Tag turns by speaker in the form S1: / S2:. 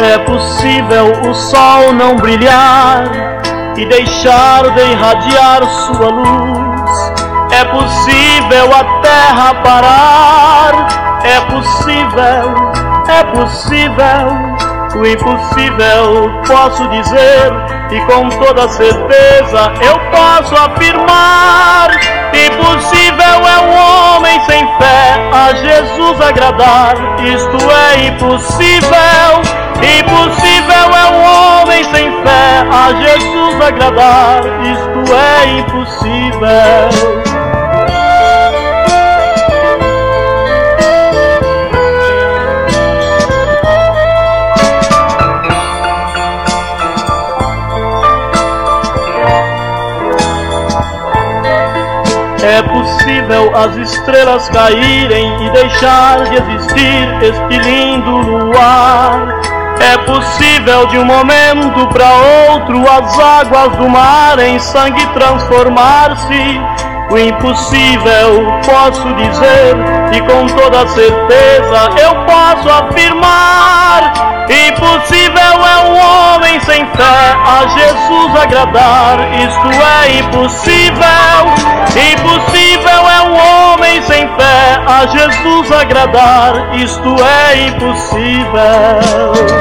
S1: É possível o sol não brilhar e deixar de irradiar sua luz. É possível a terra parar. É possível, o impossível posso dizer, e com toda certeza eu posso afirmar: impossível é um homem sem fé a Jesus agradar. Isto é impossível. Impossível é um homem sem fé a Jesus agradar. Isto é impossível. É possível as estrelas caírem e deixar de existir este lindo luar. É possível de um momento para outro as águas do mar em sangue transformar-se. O impossível posso dizer, e com toda certeza eu posso afirmar: impossível é um homem sem fé a Jesus agradar. Isto é impossível. Impossível é um homem sem fé a Jesus agradar. Isto é impossível.